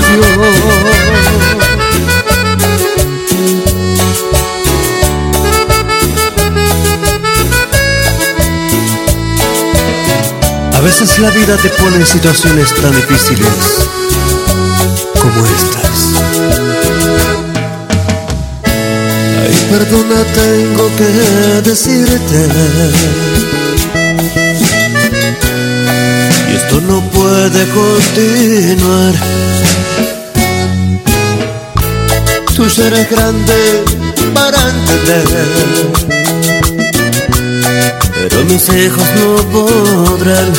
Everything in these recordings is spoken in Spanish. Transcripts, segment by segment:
A veces la vida te pone en situaciones tan difíciles como estas. Ay, perdona, tengo que decirte, y esto no puede continuar. Tú eres grande para entender, pero mis hijos no podrán.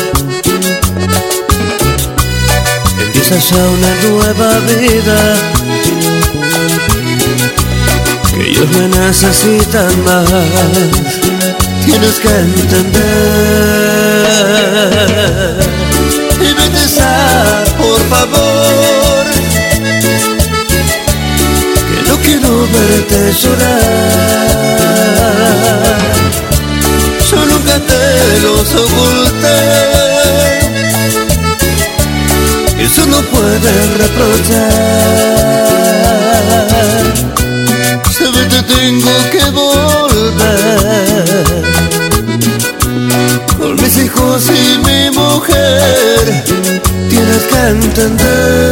Empieza ya una nueva vida, que ellos me necesitan más. Tienes que entender y vete ya, por favor, que no quiero verte llorar. Yo nunca te los oculté, eso no puedes reprochar. Sabes, te tengo que volver, con mis hijos y mi mujer. Tienes que entender